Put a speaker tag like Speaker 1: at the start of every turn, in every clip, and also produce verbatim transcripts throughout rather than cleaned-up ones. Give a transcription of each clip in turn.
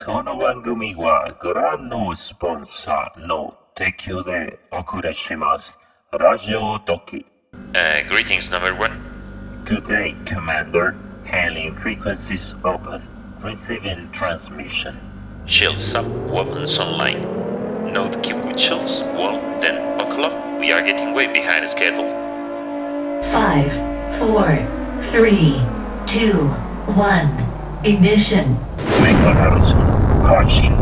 Speaker 1: この番組はご覧のスポンサーの提供でお送りします。ラジオドキ。
Speaker 2: Uh, greetings, number one.
Speaker 1: Good day, Commander. Hailing frequencies open. Receiving transmission.
Speaker 2: Shields up, weapons online. Note keep with shields, well, then buckle up. We are getting way behind schedule.
Speaker 3: Five, four, three, two, one. Ignition.
Speaker 1: Mecha Harrison. Caution.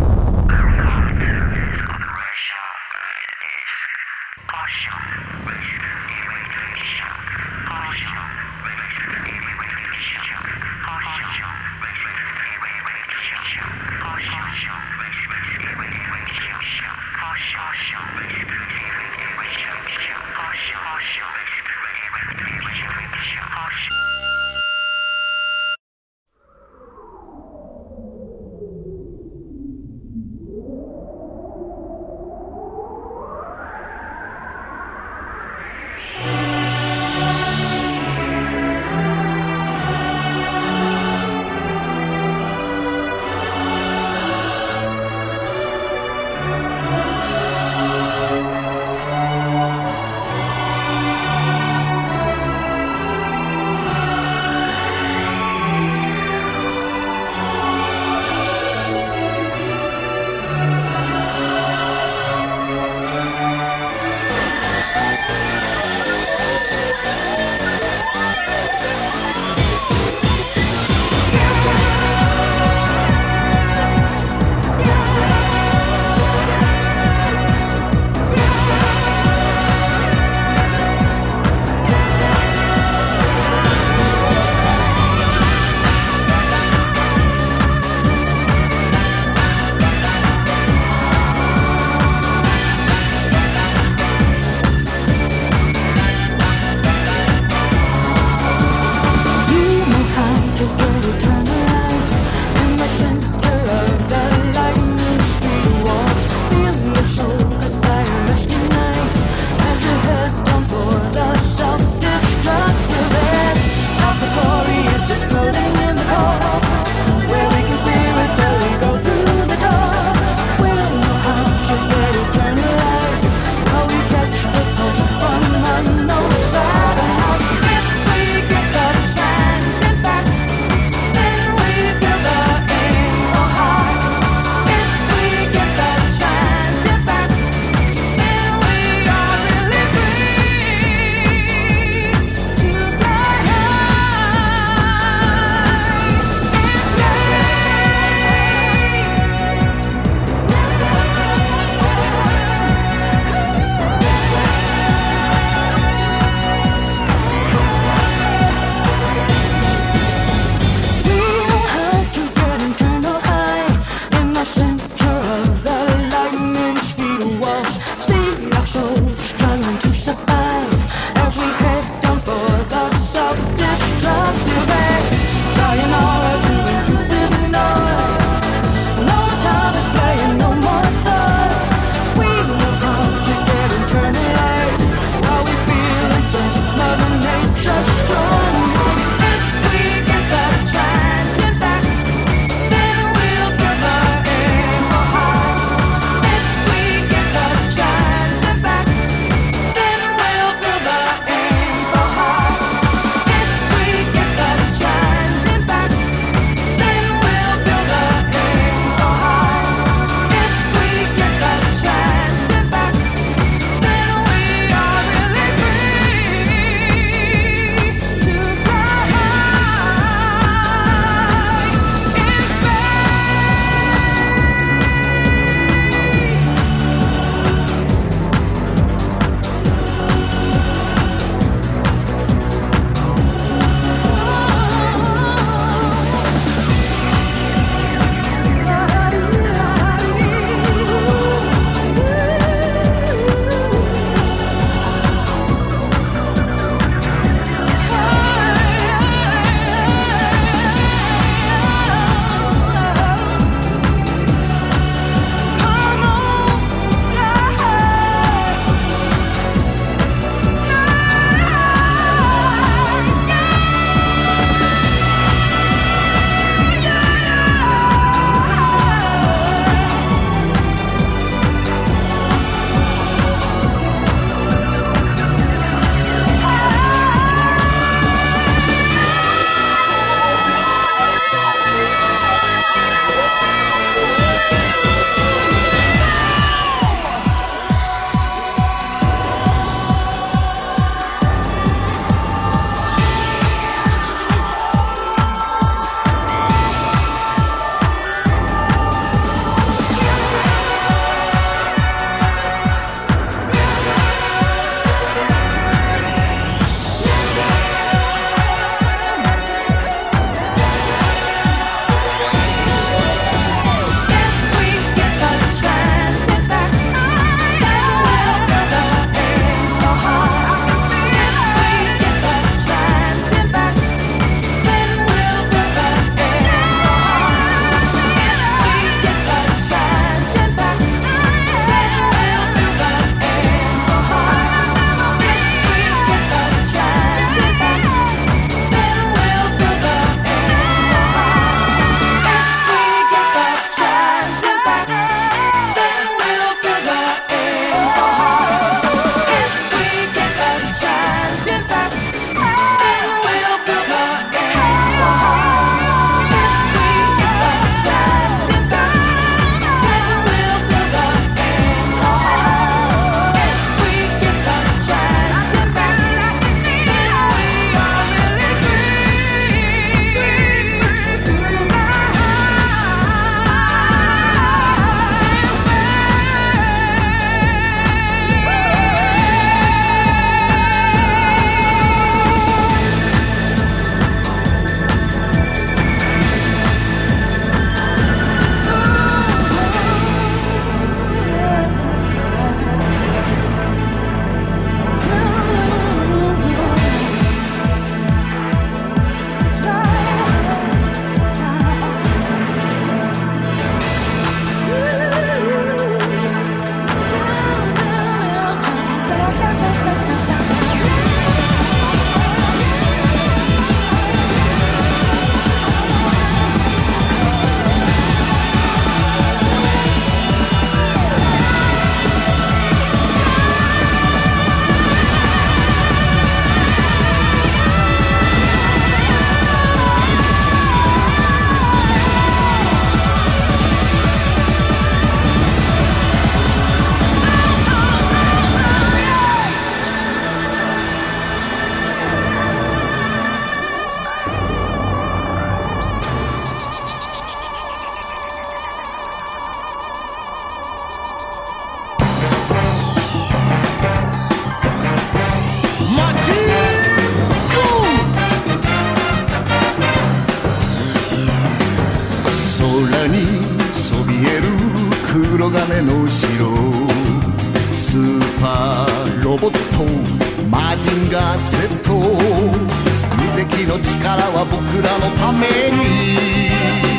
Speaker 4: そびえる黒金の城、スーパーロボットマジンガー Z、 無敵の力は僕らのために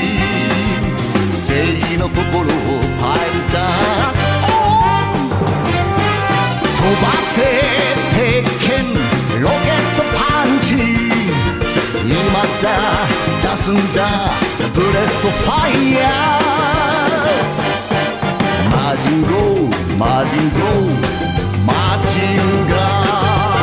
Speaker 4: 正義の心をパイルダー飛ばせ鉄拳ロケットパンチ、今だ出すんだブレストファイヤー、マジンゴーマジンゴーマジンガー。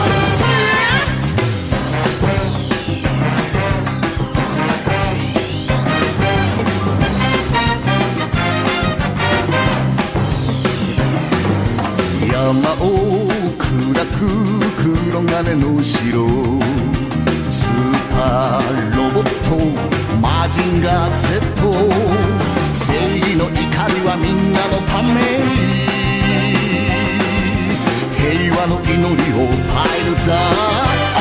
Speaker 4: 山を砕く黒金の城、スーパーロボットマジンガー Z、 正義の怒りはみんなのために平和の祈りをパイルダー、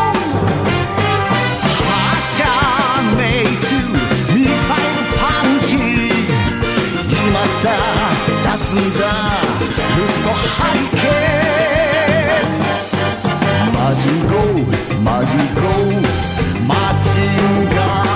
Speaker 4: 発射命中ミサイルパンチ、今だ出すんだルストハリケーン、マジンゴーマジンゴーマジンガー。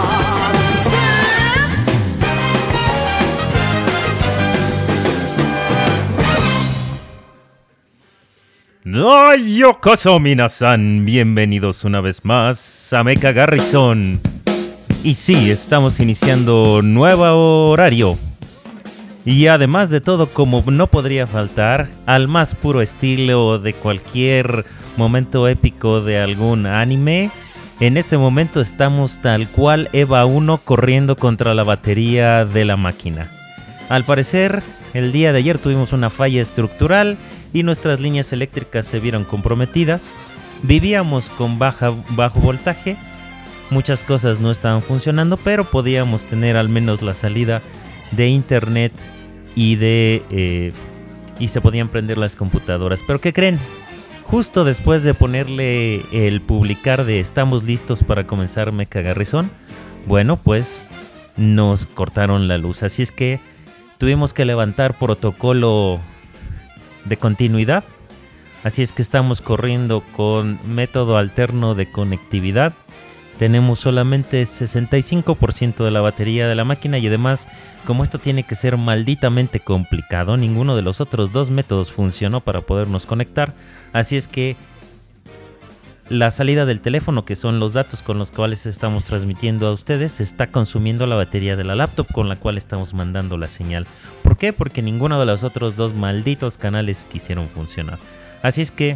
Speaker 5: ¡Oh, yokoso, minasan! Bienvenidos una vez más a Mecha Garrison. Y sí, estamos iniciando nuevo horario. Y además de todo, como no podría faltar, al más puro estilo de cualquier momento épico de algún anime, en este momento estamos tal cual Eva uno corriendo contra la batería de la máquina. Al parecer, el día de ayer tuvimos una falla estructural y nuestras líneas eléctricas se vieron comprometidas. Vivíamos con baja, bajo voltaje, muchas cosas no estaban funcionando, pero podíamos tener al menos la salida de internet y de eh, y se podían prender las computadoras. Pero ¿qué creen? Justo después de ponerle el publicar de estamos listos para comenzar Mecha Garrison, bueno, pues nos cortaron la luz, así es que tuvimos que levantar protocolo de continuidad, así es que estamos corriendo con método alterno de conectividad. Tenemos solamente sesenta y cinco por ciento de la batería de la máquina y además, como esto tiene que ser malditamente complicado, ninguno de los otros dos métodos funcionó para podernos conectar. Así es que la salida del teléfono, que son los datos con los cuales estamos transmitiendo a ustedes, está consumiendo la batería de la laptop con la cual estamos mandando la señal. ¿Por qué? Porque ninguno de los otros dos malditos canales quisieron funcionar. Así es que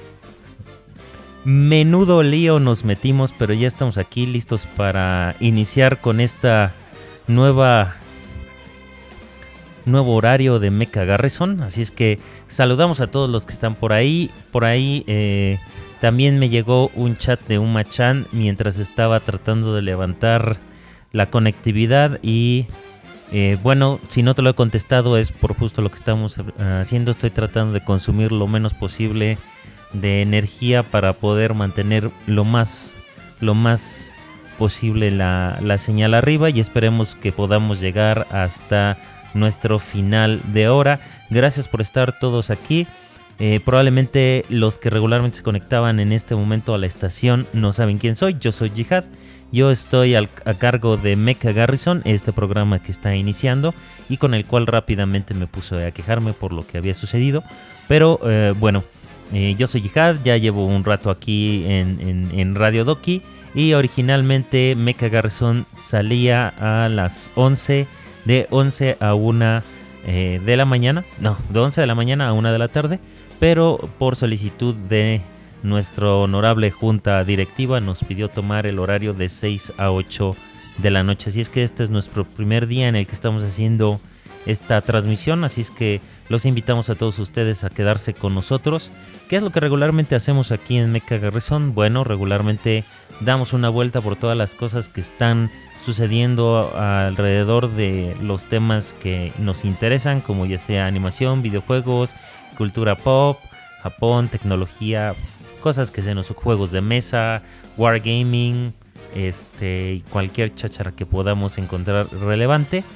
Speaker 5: menudo lío nos metimos, pero ya estamos aquí listos para iniciar con esta nueva nuevo horario de Mecha Garrison. Así es que saludamos a todos los que están por ahí. Por ahí eh, también me llegó un chat de Uma-chan mientras estaba tratando de levantar la conectividad y eh, bueno, si no te lo he contestado es por justo lo que estamos haciendo. Estoy tratando de consumir lo menos posible de energía para poder mantener lo más lo más posible la, la señal arriba y esperemos que podamos llegar hasta nuestro final de hora. Gracias por estar todos aquí. Eh, probablemente los que regularmente se conectaban en este momento a la estación no saben quién soy. Yo soy Jihad. Yo estoy al, a cargo de Mecha Garrison, este programa que está iniciando y con el cual rápidamente me puse a quejarme por lo que había sucedido. Pero eh, bueno, eh, yo soy Jihad, ya llevo un rato aquí en, en, en Radio Doki y originalmente Mecha Garrison salía a las once, de once a una eh, de la mañana, no, de once de la mañana a una de la tarde, pero por solicitud de nuestra honorable junta directiva nos pidió tomar el horario de seis a ocho de la noche. Así es que este es nuestro primer día en el que estamos haciendo esta transmisión, así es que los invitamos a todos ustedes a quedarse con nosotros. ¿Qué es lo que regularmente hacemos aquí en Mecha Garrison? Bueno, regularmente damos una vuelta por todas las cosas que están sucediendo alrededor de los temas que nos interesan, como ya sea animación, videojuegos, cultura pop, Japón, tecnología, cosas que sean los juegos de mesa, wargaming, este, y cualquier cháchara que podamos encontrar relevante.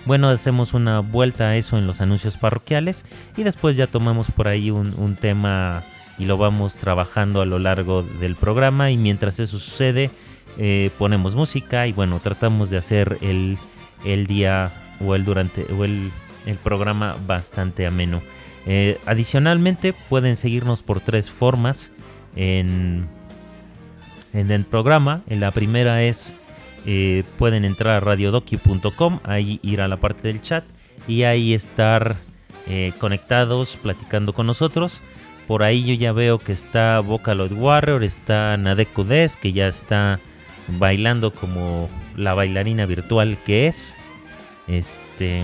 Speaker 5: bueno, hacemos una vuelta a eso en los anuncios parroquiales y después ya tomamos por ahí un, un tema y lo vamos trabajando a lo largo del programa, y mientras eso sucede eh, ponemos música y bueno, tratamos de hacer el, el día o el durante o el, el programa bastante ameno. Eh, adicionalmente pueden seguirnos por tres formas en, en el programa. En la primera es eh, pueden entrar a radiodoki punto com, ahí ir a la parte del chat y ahí estar eh, conectados, platicando con nosotros. Por ahí yo ya veo que está Vocaloid Warrior, está Nadeko Des, que ya está bailando como la bailarina virtual que es. Este...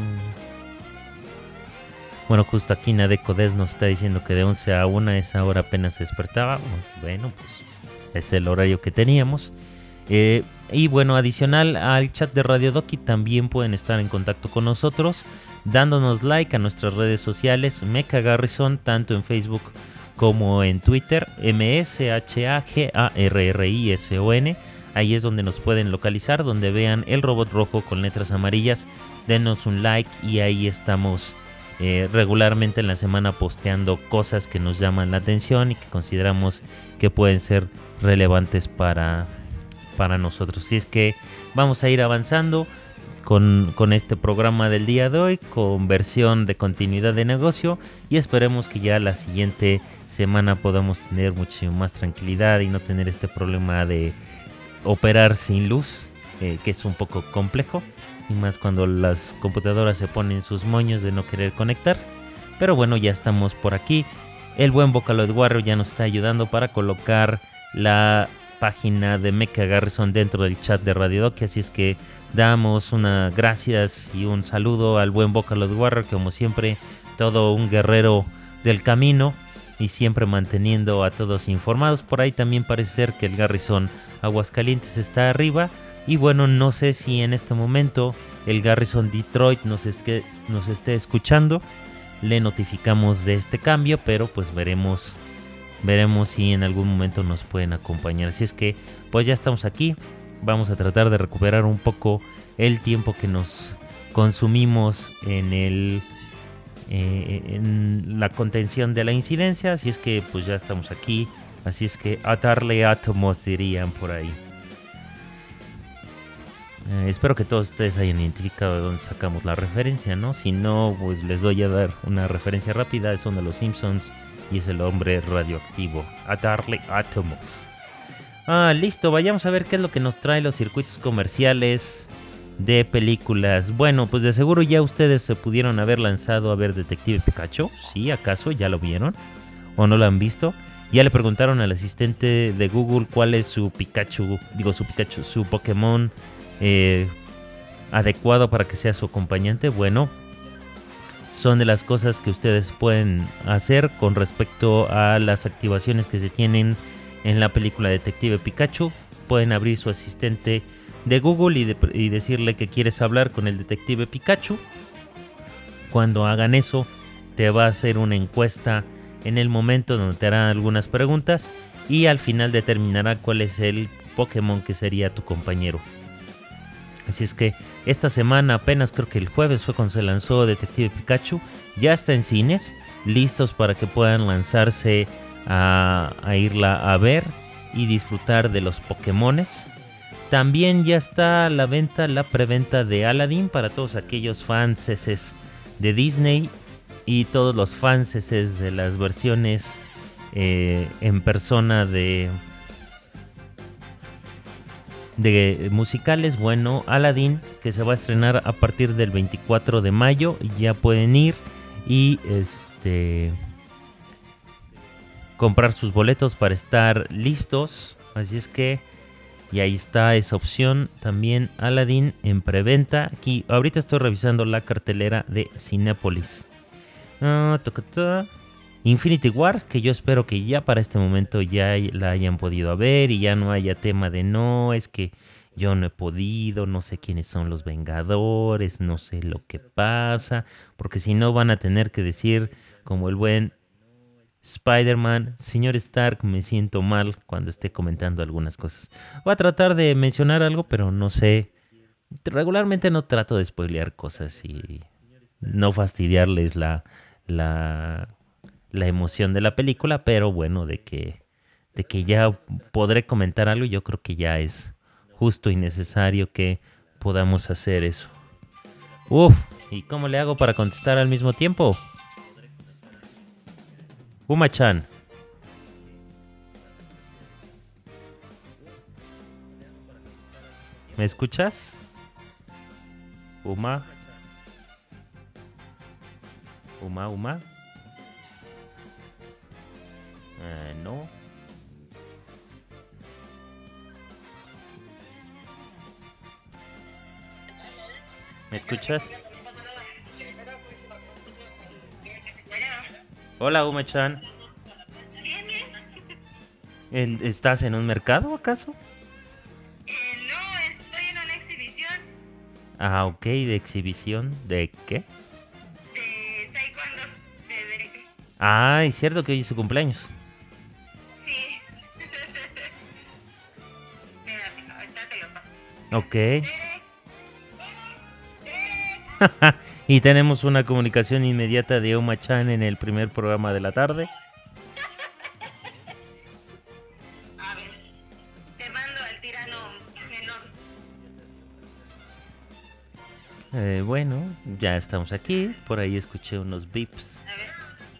Speaker 5: Bueno, justo aquí Nadeko Des nos está diciendo que de once a una esa hora apenas se despertaba. Bueno, pues es el horario que teníamos. Eh, y bueno, adicional al chat de Radio Doki también pueden estar en contacto con nosotros, dándonos like a nuestras redes sociales, Mecha Garrison, tanto en Facebook como en Twitter, M S H A G A R R I S O N. Ahí es donde nos pueden localizar, donde vean el robot rojo con letras amarillas. Denos un like y ahí estamos eh, regularmente en la semana posteando cosas que nos llaman la atención y que consideramos que pueden ser relevantes para, para nosotros. Así es que vamos a ir avanzando con, con este programa del día de hoy, con versión de continuidad de negocio, y esperemos que ya la siguiente semana podamos tener mucho más tranquilidad y no tener este problema de operar sin luz, eh, que es un poco complejo, y más cuando las computadoras se ponen sus moños de no querer conectar. Pero bueno, ya estamos por aquí. El buen Vocaloid Warrior ya nos está ayudando para colocar la página de Mecha Garrison dentro del chat de Radio Doki, así es que damos una gracias y un saludo al buen Vocaloid Warrior, que como siempre todo un guerrero del camino y siempre manteniendo a todos informados. Por ahí también parece ser que el Garrison Aguascalientes está arriba, y bueno, no sé si en este momento el Garrison Detroit nos, es que, nos esté escuchando. Le notificamos de este cambio, pero pues veremos veremos si en algún momento nos pueden acompañar. Así es que pues ya estamos aquí. Vamos a tratar de recuperar un poco el tiempo que nos consumimos en el eh, en la contención de la incidencia. Así es que pues ya estamos aquí. Así es que a darle átomos, dirían por ahí. Eh, espero que todos ustedes hayan identificado de dónde sacamos la referencia, ¿no? Si no, pues les doy a dar una referencia rápida. Es uno de los Simpsons y es el hombre radioactivo. A darle átomos. Ah, listo. Vayamos a ver qué es lo que nos trae los circuitos comerciales de películas. Bueno, pues de seguro ya ustedes se pudieron haber lanzado a ver Detective Pikachu. ¿Sí? ¿Acaso ya lo vieron? ¿O no lo han visto? Ya le preguntaron al asistente de Google cuál es su Pikachu, digo su Pikachu, su Pokémon eh, adecuado para que sea su acompañante. Bueno, son de las cosas que ustedes pueden hacer con respecto a las activaciones que se tienen en la película Detective Pikachu. Pueden abrir su asistente de Google y, de, y decirle que quieres hablar con el Detective Pikachu. Cuando hagan eso, te va a hacer una encuesta en el momento donde te hará algunas preguntas y al final determinará cuál es el Pokémon que sería tu compañero. Así es que esta semana, apenas creo que el jueves fue cuando se lanzó Detective Pikachu, ya está en cines, listos para que puedan lanzarse a, a irla a ver y disfrutar de los Pokémones. También ya está a la venta la preventa de Aladdin para todos aquellos fans de Disney y todos los fans de las versiones eh, en persona de de musicales. Bueno, Aladdin, que se va a estrenar a partir del veinticuatro de mayo, ya pueden ir y este comprar sus boletos para estar listos. Así es que y ahí está esa opción también, Aladdin en preventa. Aquí ahorita estoy revisando la cartelera de Cinépolis. Uh, Infinity Wars, que yo espero que ya para este momento ya la hayan podido ver y ya no haya tema de no, es que yo no he podido, no sé quiénes son los Vengadores, no sé lo que pasa, porque si no van a tener que decir como el buen Spider-Man, señor Stark, me siento mal cuando esté comentando algunas cosas. Voy a tratar de mencionar algo, pero no sé regularmente no trato de spoilear cosas y no fastidiarles la, la, la emoción de la película, pero bueno, de que, de que ya podré comentar algo, yo creo que ya es justo y necesario que podamos hacer eso. Uf, ¿y cómo le hago para contestar al mismo tiempo? Uma-chan. ¿Me escuchas? Uma. Uma, Uma. Eh, no. ¿Me escuchas? Hola, Uma-chan. ¿En- ¿Estás en un mercado acaso?
Speaker 6: Eh, no, estoy en una exhibición
Speaker 5: Ah, ok, de exhibición. ¿De qué?
Speaker 6: de taekwondo de Derek.
Speaker 5: Ah, es cierto que hoy es su cumpleaños.
Speaker 6: Sí. Mira, ahorita te lo paso.
Speaker 5: Ok.
Speaker 6: Derek. Derek.
Speaker 5: Y tenemos una comunicación inmediata de Uma-chan en el primer programa de la tarde.
Speaker 6: A ver, te mando al tirano menor.
Speaker 5: Eh, bueno, ya estamos aquí. Por ahí escuché unos beeps.
Speaker 6: A ver.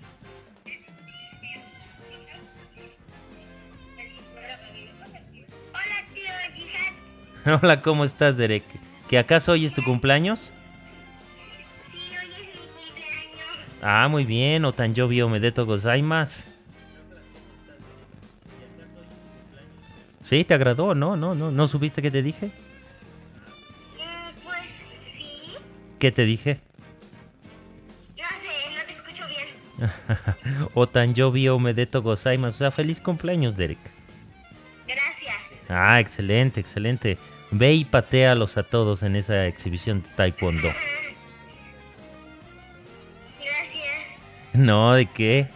Speaker 6: Hola, tío Jihad.
Speaker 5: Hola, ¿cómo estás, Derek? ¿Que acaso hoy es tu cumpleaños?
Speaker 6: Sí, hoy es mi cumpleaños.
Speaker 5: Ah, muy bien. Otanjobi omedetou gozaimasu. ¿Sí? ¿Te agradó? No, no, no. ¿No supiste qué te dije?
Speaker 6: Mm, pues sí.
Speaker 5: ¿Qué te dije?
Speaker 6: No sé, no te escucho bien.
Speaker 5: Otanjobi omedetou gozaimasu. O sea, feliz cumpleaños, Derek.
Speaker 6: Gracias.
Speaker 5: Ah, excelente, excelente. Ve y patéalos a todos en esa exhibición de taekwondo.
Speaker 6: Gracias.
Speaker 5: No, ¿de qué?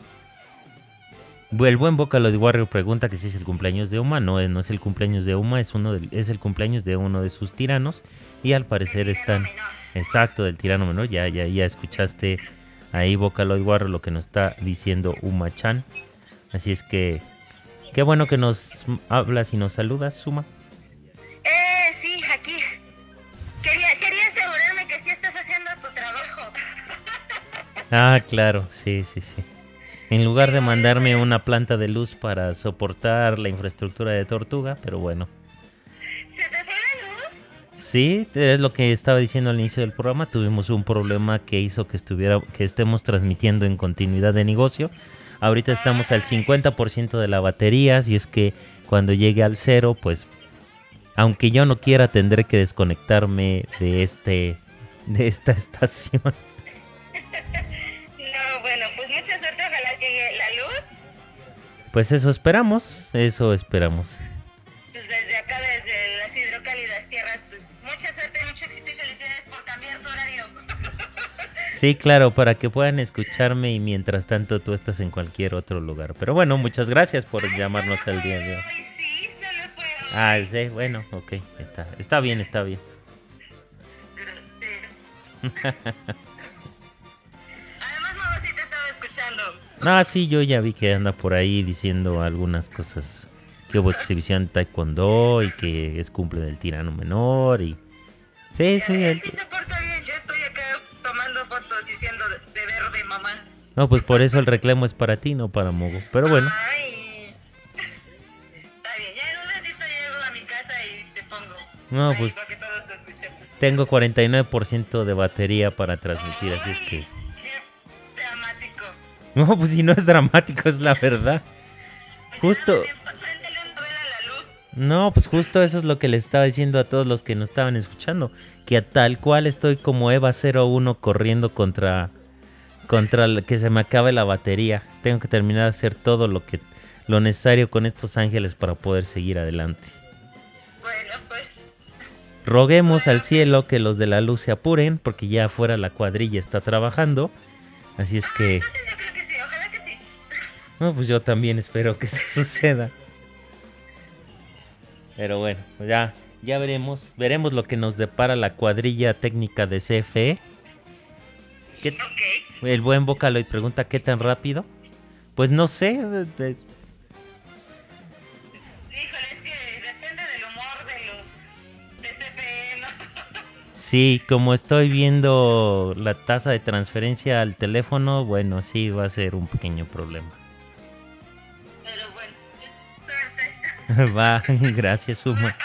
Speaker 5: El buen Vocaloid Warrior pregunta que si es el cumpleaños de Uma. No, no es el cumpleaños de Uma, es, uno de- es el cumpleaños de uno de sus tiranos. Y al parecer
Speaker 6: Del tirano
Speaker 5: están...
Speaker 6: menor.
Speaker 5: Exacto, del tirano menor. Ya, ya, ya escuchaste ahí Vocaloid Warrior lo que nos está diciendo Uma-chan. Así es que... Qué bueno que nos hablas y nos saludas, Uma.
Speaker 6: Eh, sí, aquí. Quería, quería asegurarme que sí estás haciendo tu trabajo.
Speaker 5: Ah, claro, sí, sí, sí. En lugar de mandarme una planta de luz para soportar la infraestructura de Tortuga, pero bueno.
Speaker 6: ¿Se te fue la luz?
Speaker 5: Sí, es lo que estaba diciendo al inicio del programa. Tuvimos un problema que hizo que estuviera, que estemos transmitiendo en continuidad de negocio. Ahorita estamos al cincuenta por ciento de la batería, así es que cuando llegue al cero, pues, aunque yo no quiera, tendré que desconectarme de este, de esta estación.
Speaker 6: No, bueno, pues mucha suerte, ojalá llegue la luz.
Speaker 5: Pues eso esperamos, eso esperamos.
Speaker 6: Pues desde acá, desde las hidrocálidas tierras, pues mucha suerte, mucho éxito y felicidades por cambiar tu horario.
Speaker 5: Sí, claro, para que puedan escucharme y mientras tanto tú estás en cualquier otro lugar. Pero bueno, muchas gracias por llamarnos al día de hoy.
Speaker 6: Ay, sí, solo fue hoy.
Speaker 5: Ah, sí, bueno, ok, está, está bien, está bien.
Speaker 6: Grosero. Además, mamá sí te estaba escuchando.
Speaker 5: Ah, sí, yo ya vi que anda por ahí diciendo algunas cosas. Que hubo exhibición de taekwondo y que es cumple del tirano menor y... Sí, sí,
Speaker 6: Él
Speaker 5: él...
Speaker 6: sí se porta bien, yo estoy acá tomando fotos diciendo de, de verde, mamá.
Speaker 5: No, pues por eso el reclamo es para ti, no para Mogo. Pero bueno,
Speaker 6: Ay. Está bien, ya en un ratito llego a mi casa y te pongo.
Speaker 5: No,
Speaker 6: ahí
Speaker 5: pues-
Speaker 6: para que todos te escuchemos.
Speaker 5: tengo cuarenta y nueve por ciento de batería para transmitir, así es que...
Speaker 6: Ay, qué dramático.
Speaker 5: No, pues si no es dramático, es la verdad. Justo...
Speaker 6: Préndele un duelo a la luz.
Speaker 5: No, pues justo eso es lo que le estaba diciendo a todos los que nos estaban escuchando. Que a tal cual estoy como Eva cero uno corriendo contra... Contra el que se me acabe la batería. Tengo que terminar de hacer todo lo que... Lo necesario con estos ángeles para poder seguir adelante.
Speaker 6: Bueno, pues.
Speaker 5: Roguemos al cielo que los de la luz se apuren, porque ya afuera la cuadrilla está trabajando. Así es que...
Speaker 6: Entonces yo creo que sí, ojalá que sí.
Speaker 5: No, pues yo también espero que eso suceda. Pero bueno, pues ya, Ya veremos, veremos lo que nos depara la cuadrilla técnica de C F E. ¿Qué-
Speaker 6: Ok.
Speaker 5: El buen Vocaloid pregunta ¿qué tan rápido? Pues no sé. de- de-
Speaker 6: Híjole, es que depende del humor de los de C P E, ¿no?
Speaker 5: Sí, como estoy viendo la tasa de transferencia al teléfono, bueno, sí va a ser un pequeño problema.
Speaker 6: Pero bueno, suerte.
Speaker 5: Va, gracias, Suma.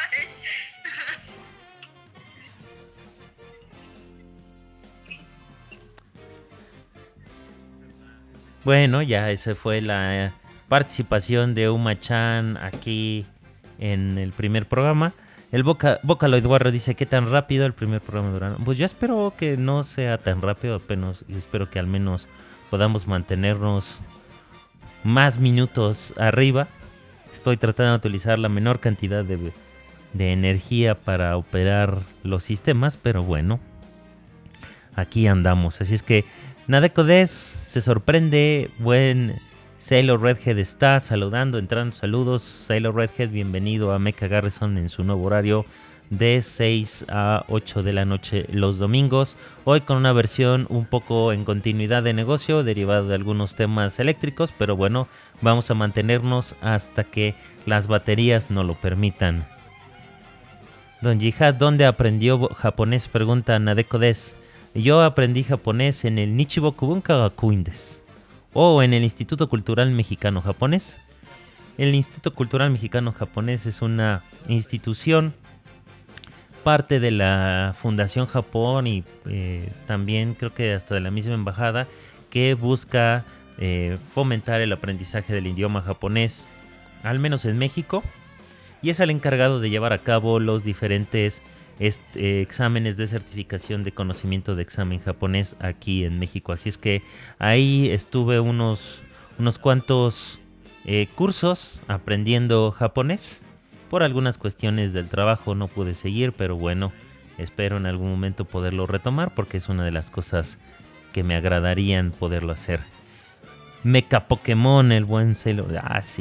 Speaker 5: Bueno, ya esa fue la eh, participación de Uma-chan aquí en el primer programa. El Voca- Vocaloid Warrior dice ¿qué tan rápido el primer programa durará? Pues yo espero que no sea tan rápido, apenas espero que al menos podamos mantenernos más minutos arriba. Estoy tratando de utilizar la menor cantidad de, de energía para operar los sistemas, pero bueno, aquí andamos. Así es que Nadeko Des se sorprende. Buen Sailor Redhead está saludando, entrando saludos. Sailor Redhead, bienvenido a Mecha Garrison en su nuevo horario de seis a ocho de la noche los domingos. Hoy con una versión un poco en continuidad de negocio, derivado de algunos temas eléctricos, pero bueno, vamos a mantenernos hasta que las baterías nos lo permitan. Don Jihad, ¿dónde aprendió japonés? Pregunta Nadeko Des. Yo aprendí japonés en el Nichiboku Bunka Gakuin desu, o en el Instituto Cultural Mexicano Japonés. El Instituto Cultural Mexicano Japonés es una institución, parte de la Fundación Japón y eh, también creo que hasta de la misma embajada, que busca eh, fomentar el aprendizaje del idioma japonés, al menos en México, y es el encargado de llevar a cabo los diferentes est- eh, exámenes de certificación de conocimiento de examen japonés aquí en México. Así es que ahí estuve unos, unos cuantos eh, cursos aprendiendo japonés. Por algunas cuestiones del trabajo no pude seguir, pero bueno, espero en algún momento poderlo retomar porque es una de las cosas que me agradarían poderlo hacer. Mecha Pokémon, el buen Sailor. Ah, sí.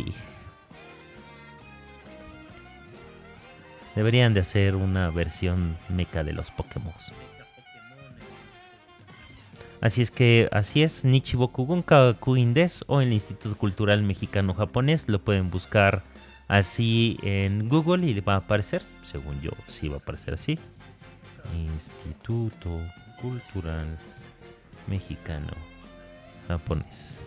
Speaker 5: Deberían de hacer una versión mecha de los Pokémon. Así es que, así es, Nichiboku Bunka Gakuin desu o en el Instituto Cultural Mexicano Japonés. Lo pueden buscar así en Google y le va a aparecer. Según yo, sí va a aparecer así. Instituto Cultural Mexicano Japonés.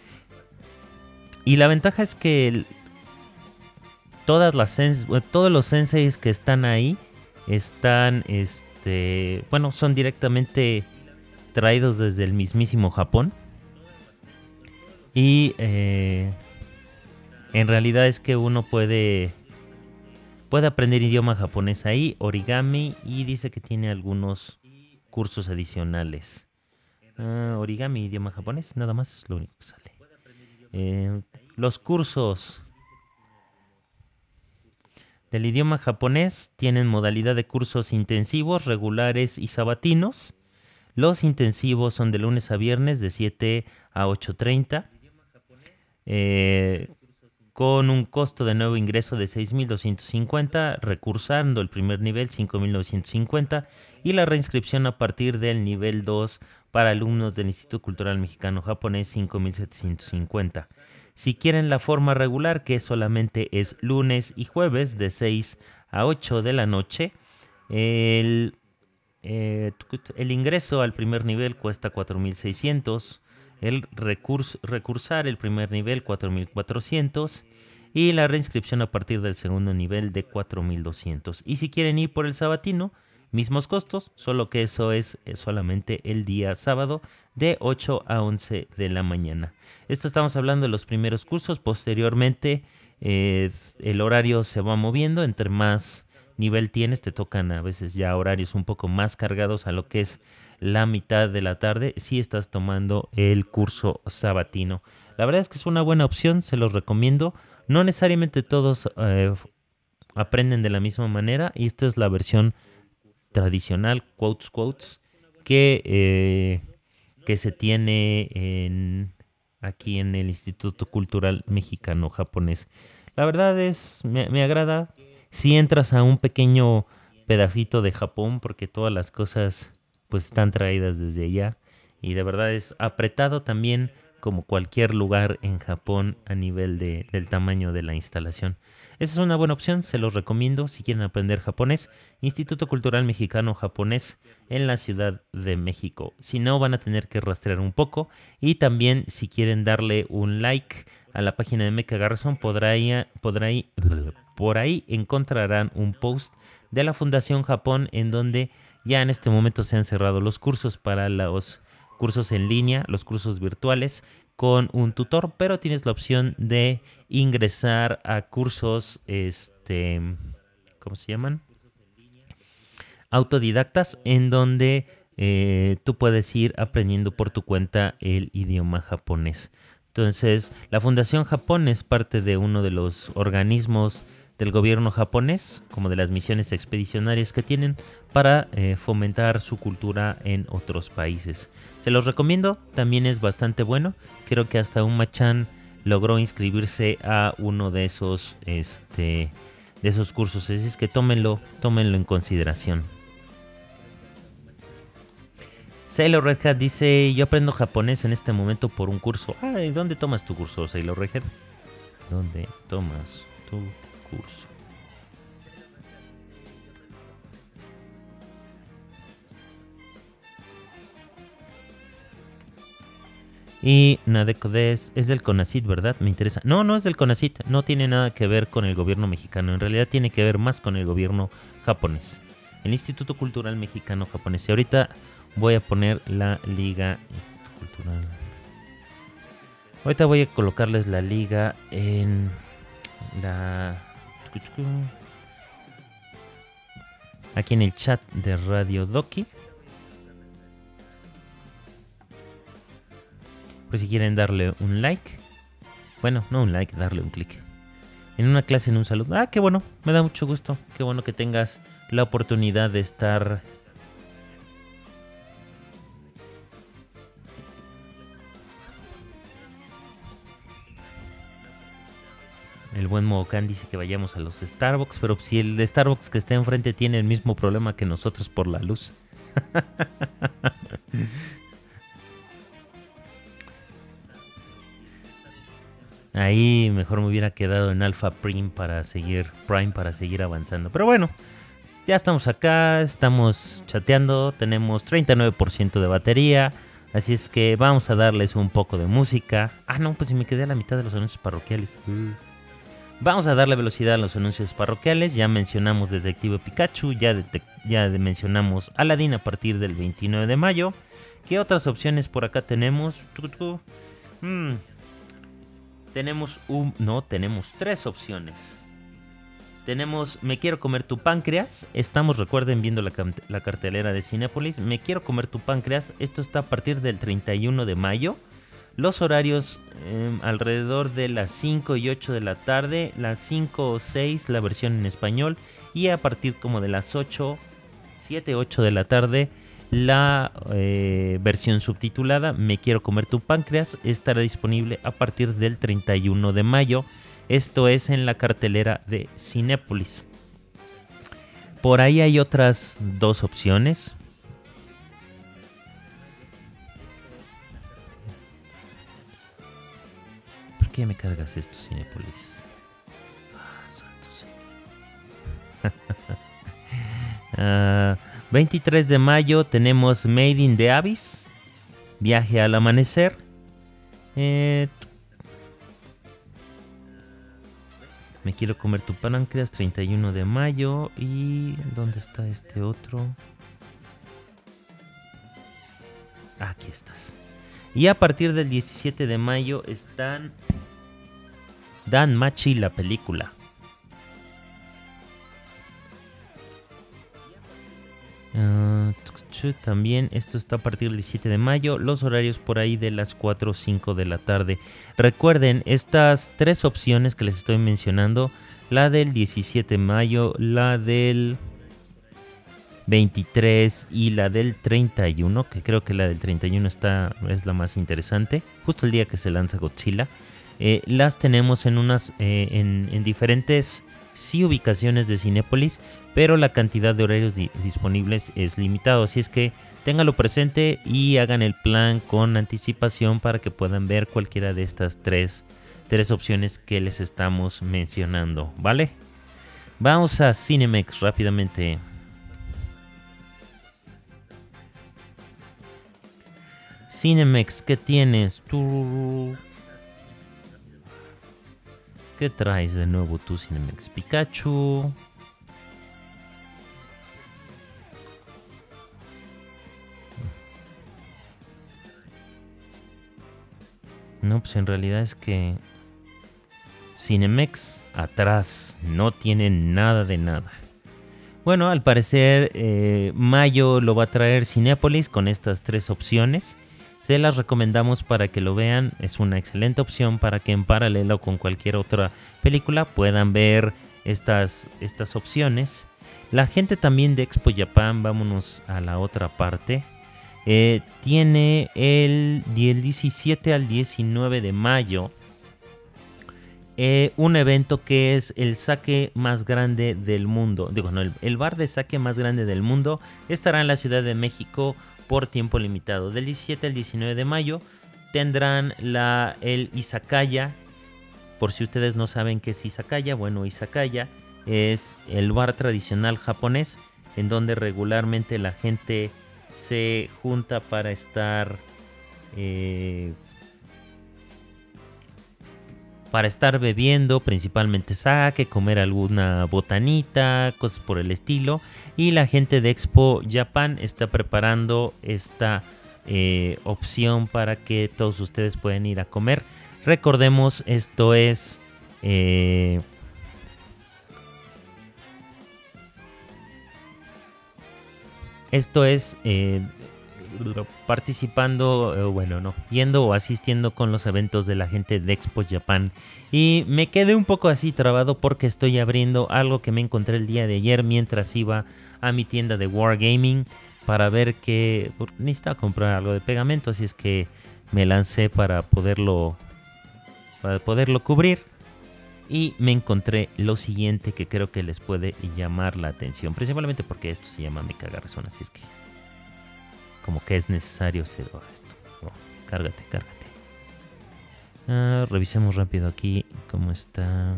Speaker 5: Y la ventaja es que el- todas las sens- bueno, todos los senseis que están ahí están, este, bueno, son directamente traídos desde el mismísimo Japón. Y eh, en realidad es que uno puede puede aprender idioma japonés ahí, origami, y dice que tiene algunos cursos adicionales. Ah, origami, idioma japonés, nada más es lo único que sale. Eh, los cursos del idioma japonés tienen modalidad de cursos intensivos, regulares y sabatinos. Los intensivos son de lunes a viernes de siete a ocho treinta. Eh, con un costo de nuevo ingreso de seis mil doscientos cincuenta, recursando el primer nivel cinco mil novecientos cincuenta y la reinscripción a partir del nivel dos para alumnos del Instituto Cultural Mexicano Japonés cinco mil setecientos cincuenta. Si quieren la forma regular, que solamente es lunes y jueves de seis a ocho de la noche, el, eh, el ingreso al primer nivel cuesta cuatro mil seiscientos, el recurs- recursar el primer nivel cuatro mil cuatrocientos y la reinscripción a partir del segundo nivel de cuatro mil doscientos. Y si quieren ir por el sabatino, mismos costos, solo que eso es eh, solamente el día sábado de ocho a once de la mañana. Esto estamos hablando de los primeros cursos. Posteriormente eh, el horario se va moviendo. Entre más nivel tienes, te tocan a veces ya horarios un poco más cargados a lo que es la mitad de la tarde si estás tomando el curso sabatino. La verdad es que es una buena opción, se los recomiendo. No necesariamente todos eh, aprenden de la misma manera y esta es la versión tradicional, quotes, quotes, que, eh, que se tiene en, aquí en el Instituto Cultural Mexicano Japonés. La verdad es, me, me agrada. si entras a un pequeño pedacito de Japón, porque todas las cosas pues están traídas desde allá, y de verdad es apretado también como cualquier lugar en Japón a nivel de, del tamaño de la instalación. Esa es una buena opción, se los recomiendo si quieren aprender japonés. Instituto Cultural Mexicano Japonés en la Ciudad de México. Si no, van a tener que rastrear un poco. Y también si quieren darle un like a la página de Mecha Garrison, podrá ahí, podrá ahí, por ahí encontrarán un post de la Fundación Japón en donde ya en este momento se han cerrado los cursos para los cursos en línea, los cursos virtuales, con un tutor, pero tienes la opción de ingresar a cursos, este, ¿cómo se llaman? Autodidactas, en donde eh, tú puedes ir aprendiendo por tu cuenta el idioma japonés. Entonces, la Fundación Japón es parte de uno de los organismos del gobierno japonés, como de las misiones expedicionarias que tienen para eh, fomentar su cultura en otros países. Se los recomiendo, también es bastante bueno. Creo que hasta un Machan logró inscribirse a uno de esos, este, de esos cursos, así es que tómenlo, tómenlo en consideración. Sailor Red Hat dice, yo aprendo japonés en este momento por un curso. Ah, ¿y dónde tomas tu curso, Sailor Red Hat? ¿Dónde tomas tu curso? Y Nadeko Des es del CONACYT, ¿verdad? Me interesa. No, no es del CONACYT. No tiene nada que ver con el gobierno mexicano. En realidad tiene que ver más con el gobierno japonés. El Instituto Cultural Mexicano Japonés. Y ahorita voy a poner la liga. Instituto Cultural. Ahorita voy a colocarles la liga en la... aquí en el chat de Radio Doki. Pues si quieren darle un like. Bueno, no un like, darle un clic. En una clase, en un saludo. Ah, qué bueno, me da mucho gusto. Qué bueno que tengas la oportunidad de estar... El buen Mohocan dice que vayamos a los Starbucks, pero si el de Starbucks que está enfrente tiene el mismo problema que nosotros por la luz. Ahí mejor me hubiera quedado en Alpha Prime para seguir Prime para seguir avanzando. Pero bueno, ya estamos acá, estamos chateando, tenemos treinta y nueve por ciento de batería, así es que vamos a darles un poco de música. Ah, no, pues si me quedé a la mitad de los anuncios parroquiales. Uh. Vamos a darle velocidad a los anuncios parroquiales. Ya mencionamos Detective Pikachu, ya, de, ya de mencionamos Aladdin a partir del veintinueve de mayo. ¿Qué otras opciones por acá tenemos? Hmm. Tenemos un... No, tenemos tres opciones. Tenemos Me quiero comer tu páncreas. Estamos, recuerden, viendo la, la cartelera de Cinépolis. Me quiero comer tu páncreas. Esto está a partir del treinta y uno de mayo. Los horarios eh, alrededor de las cinco y ocho de la tarde. Las cinco o seis la versión en español. Y a partir como de las ocho, siete, ocho de la tarde la eh, versión subtitulada Me quiero comer tu páncreas estará disponible a partir del treinta y uno de mayo. Esto es en la cartelera de Cinépolis. Por ahí hay otras dos opciones. ¿Por qué me cargas esto, Cinépolis? Ah, santo señor. uh, veintitrés de mayo tenemos Made in the Abyss, Viaje al amanecer. Eh, me quiero comer tu páncreas, treinta y uno de mayo. ¿Y dónde está este otro? Aquí estás. Y a partir del diecisiete de mayo están Dan Machi, la película. Uh, también esto está a partir del diecisiete de mayo. Los horarios por ahí de las cuatro o cinco de la tarde. Recuerden, estas tres opciones que les estoy mencionando, la del diecisiete de mayo, la del veintitrés y la del treinta y uno, que creo que la del treinta y uno está, es la más interesante, justo el día que se lanza Godzilla. Eh, las tenemos en unas eh, en, en diferentes sí ubicaciones de Cinépolis, pero la cantidad de horarios di- disponibles es limitado, así es que ténganlo presente y hagan el plan con anticipación para que puedan ver cualquiera de estas tres, tres opciones que les estamos mencionando, ¿vale? Vamos a Cinemex rápidamente. Cinemex, ¿qué tienes? Tú... ¿Qué traes de nuevo tú, Cinemex? Pikachu. No, pues en realidad es que Cinemex atrás no tiene nada de nada. Bueno, al parecer eh, mayo lo va a traer Cinépolis con estas tres opciones. Se las recomendamos para que lo vean. Es una excelente opción para que en paralelo con cualquier otra película puedan ver estas, estas opciones. La gente también de Expo Japan, vámonos a la otra parte. Eh, tiene el, del diecisiete al diecinueve de mayo eh, un evento que es el sake más grande del mundo. Digo, no, el, el bar de sake más grande del mundo estará en la Ciudad de México por tiempo limitado. Del diecisiete al diecinueve de mayo tendrán la, el Izakaya. Por si ustedes no saben qué es Izakaya, bueno, Izakaya es el bar tradicional japonés en donde regularmente la gente se junta para estar eh, para estar bebiendo principalmente sake, comer alguna botanita, cosas por el estilo. Y la gente de Expo Japan está preparando esta eh, opción para que todos ustedes puedan ir a comer. Recordemos, esto es eh, esto es eh, participando, eh, bueno, no, yendo o asistiendo con los eventos de la gente de Expo Japan. Y me quedé un poco así trabado porque estoy abriendo algo que me encontré el día de ayer mientras iba a mi tienda de Wargaming para ver que necesitaba comprar algo de pegamento, así es que me lancé para poderlo para poderlo cubrir. Y me encontré lo siguiente que creo que les puede llamar la atención, principalmente porque esto se llama Me Caga Razón, así es que como que es necesario hacer oh, esto. Oh, cárgate, cárgate. Ah, revisemos rápido aquí cómo está.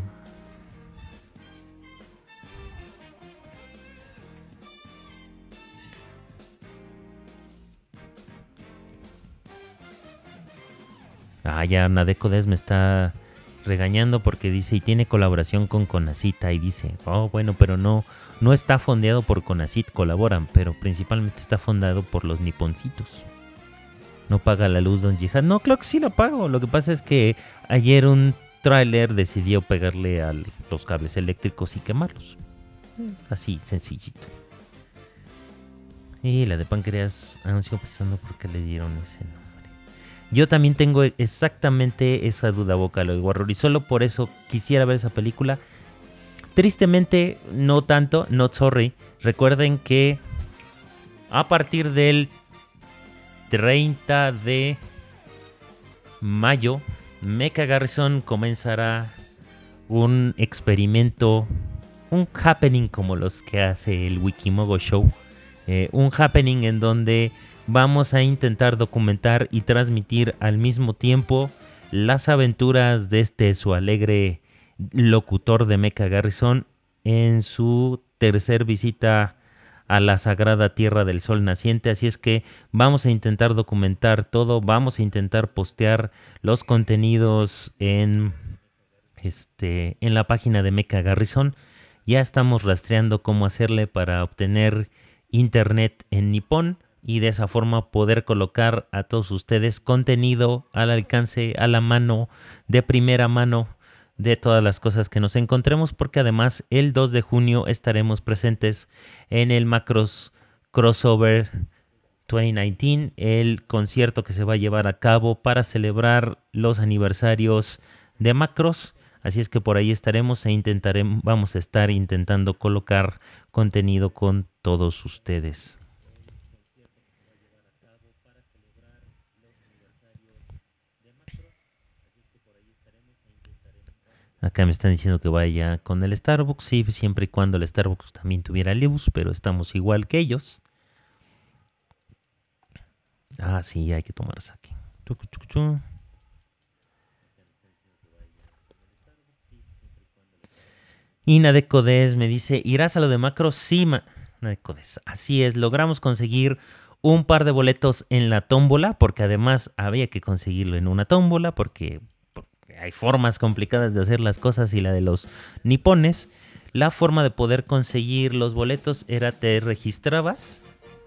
Speaker 5: Ah, ya Nadeko Des me está regañando porque dice y tiene colaboración con Conacita y dice, oh bueno, pero no, no está fondeado por Conacit, colaboran, pero principalmente está fundado por los niponcitos. No paga la luz Don Jihad. No, claro que sí lo pago. Lo que pasa es que ayer un tráiler decidió pegarle a los cables eléctricos y quemarlos. Así, sencillito. Y la de páncreas anunció pensando por qué le dieron ese nombre. Yo también tengo exactamente esa duda, Vocaloid Warrior, y solo por eso quisiera ver esa película. Tristemente, no tanto, not sorry. Recuerden que a partir del treinta de mayo, Mecha Garrison comenzará un experimento, un happening como los que hace el Wikimogo Show. Eh, un happening en donde vamos a intentar documentar y transmitir al mismo tiempo las aventuras de este su alegre locutor de Mecha Garrison en su tercer visita a la sagrada tierra del sol naciente. Así es que vamos a intentar documentar todo, vamos a intentar postear los contenidos en, este, en la página de Mecha Garrison. Ya estamos rastreando cómo hacerle para obtener internet en Nippon y de esa forma poder colocar a todos ustedes contenido al alcance, a la mano, de primera mano, de todas las cosas que nos encontremos, porque además el dos de junio estaremos presentes en el Macros Crossover dos mil diecinueve, el concierto que se va a llevar a cabo para celebrar los aniversarios de Macros. Así es que por ahí estaremos e intentaremos, vamos a estar intentando colocar contenido con todos ustedes. Acá me están diciendo que vaya con el Starbucks, sí, siempre y cuando el Starbucks también tuviera luz, pero estamos igual que ellos. Ah, sí, hay que tomar sake. Chucu, chucu, chu. Y Nadecodes me dice, ¿irás a lo de macro? Sí, ma Nadecodes, así es, logramos conseguir un par de boletos en la tómbola, porque además había que conseguirlo en una tómbola, porque, porque hay formas complicadas de hacer las cosas y la de los nipones. La forma de poder conseguir los boletos era te registrabas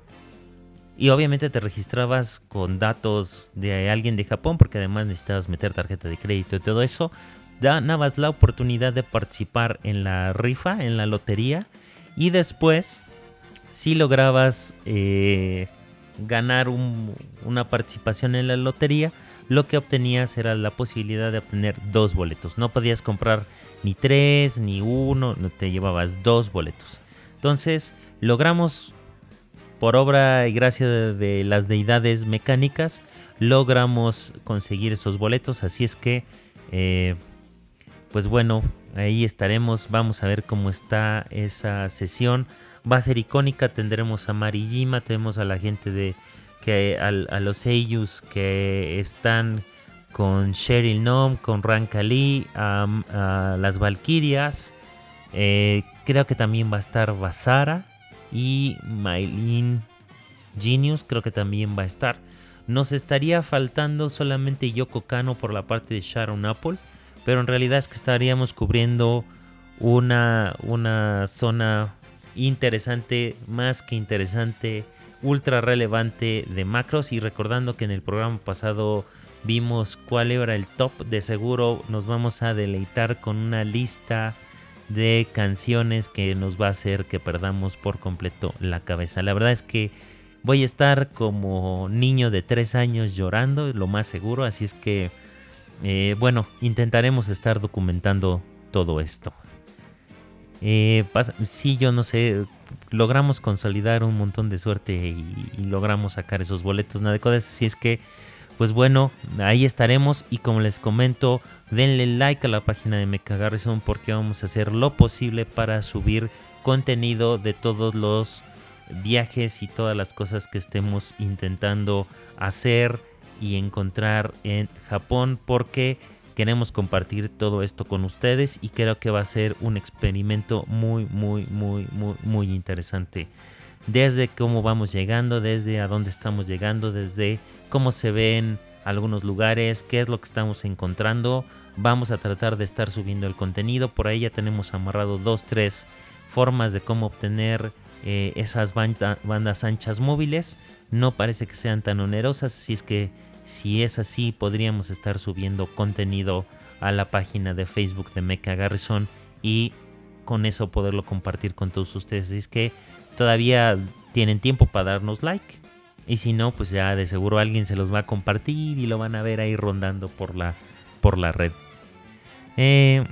Speaker 5: y obviamente te registrabas con datos de alguien de Japón, porque además necesitabas meter tarjeta de crédito y todo eso. Ganabas la oportunidad de participar en la rifa, en la lotería, y después, si lograbas eh, ganar un, una participación en la lotería, lo que obtenías era la posibilidad de obtener dos boletos. No podías comprar ni tres, ni uno, no, te llevabas dos boletos. Entonces, logramos, por obra y gracia de, de las deidades mecánicas, logramos conseguir esos boletos. Así es que... Eh, Pues bueno, ahí estaremos, vamos a ver cómo está esa sesión. Va a ser icónica, tendremos a Marijima, tenemos a la gente de que a, a los seiyus que están con Cheryl Nom, con Ranka Lee, a, a las Valkyrias. Eh, creo que también va a estar Basara y Maylin Genius, creo que también va a estar. Nos estaría faltando solamente Yoko Kanno por la parte de Sharon Apple. Pero en realidad es que estaríamos cubriendo una, una zona interesante, más que interesante, ultra relevante de macros. Y recordando que en el programa pasado vimos cuál era el top, de seguro nos vamos a deleitar con una lista de canciones que nos va a hacer que perdamos por completo la cabeza. La verdad es que voy a estar como niño de tres años llorando, lo más seguro, así es que... Eh, bueno, intentaremos estar documentando todo esto. Eh, pasa, sí, yo no sé, logramos consolidar un montón de suerte y, y logramos sacar esos boletos Nadecodes. Así es que, pues bueno, ahí estaremos. Y como les comento, denle like a la página de Mecha Garrison, porque vamos a hacer lo posible para subir contenido de todos los viajes y todas las cosas que estemos intentando hacer y encontrar en Japón, porque queremos compartir todo esto con ustedes y creo que va a ser un experimento muy muy muy muy muy interesante, desde cómo vamos llegando, desde a dónde estamos llegando, desde cómo se ven algunos lugares, qué es lo que estamos encontrando. Vamos a tratar de estar subiendo el contenido. Por ahí ya tenemos amarrado dos tres formas de cómo obtener eh, esas banda, bandas anchas móviles. No parece que sean tan onerosas, así es que si es así, podríamos estar subiendo contenido a la página de Facebook de Mecha Garrison y con eso poderlo compartir con todos ustedes. Así es que todavía tienen tiempo para darnos like. Y si no, pues ya de seguro alguien se los va a compartir y lo van a ver ahí rondando por la, por la red. Eh...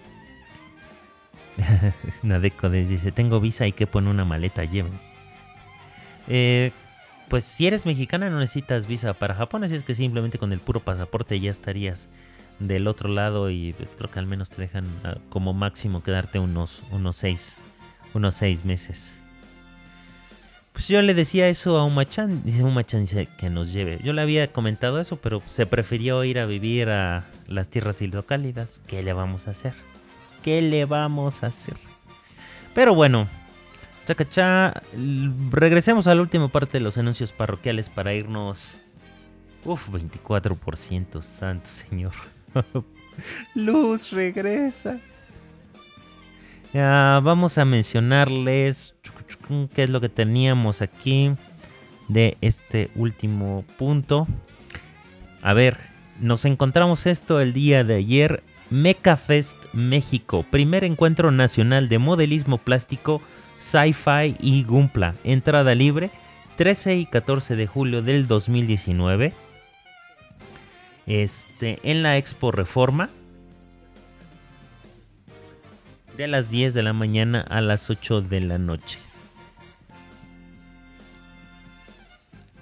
Speaker 5: Nadecodes dice, tengo visa y que pone una maleta, lleven. Eh... Pues si eres mexicana no necesitas visa para Japón, así es que simplemente con el puro pasaporte ya estarías del otro lado y creo que al menos te dejan como máximo quedarte unos, unos, seis, unos seis meses. Pues yo le decía eso a Uma-chan, dice Uma-chan dice que nos lleve. Yo le había comentado eso, pero se prefirió ir a vivir a las tierras hidrocálidas. ¿Qué le vamos a hacer? ¿Qué le vamos a hacer? Pero bueno... Chacachá, regresemos a la última parte de los anuncios parroquiales para irnos. Uf, veinticuatro por ciento, santo señor. Luz regresa. Ya, vamos a mencionarles qué es lo que teníamos aquí de este último punto. A ver, nos encontramos esto el día de ayer. Mecha Fest México, primer encuentro nacional de modelismo plástico, Sci-Fi y Gunpla, entrada libre, trece y catorce de julio del dos mil diecinueve, este, en la Expo Reforma, de las diez de la mañana a las ocho de la noche.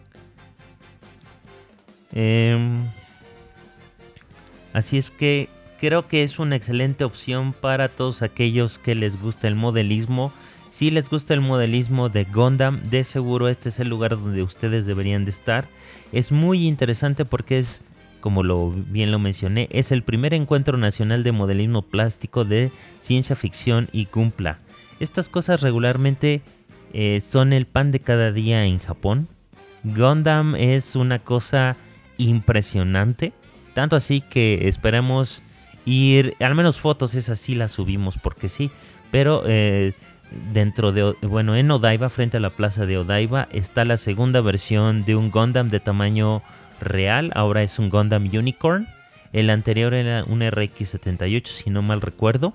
Speaker 5: Eh, así es que creo que es una excelente opción para todos aquellos que les gusta el modelismo. Si les gusta el modelismo de Gundam, de seguro este es el lugar donde ustedes deberían de estar. Es muy interesante porque es, como lo, bien lo mencioné, es el primer encuentro nacional de modelismo plástico de ciencia ficción y Gunpla. Estas cosas regularmente eh, son el pan de cada día en Japón. Gundam es una cosa impresionante, tanto así que esperamos ir, al menos fotos esas sí las subimos porque sí, pero eh, dentro de, bueno, en Odaiba, frente a la plaza de Odaiba, está la segunda versión de un Gundam de tamaño real. Ahora es un Gundam Unicorn. El anterior era un R X setenta y ocho, si no mal recuerdo.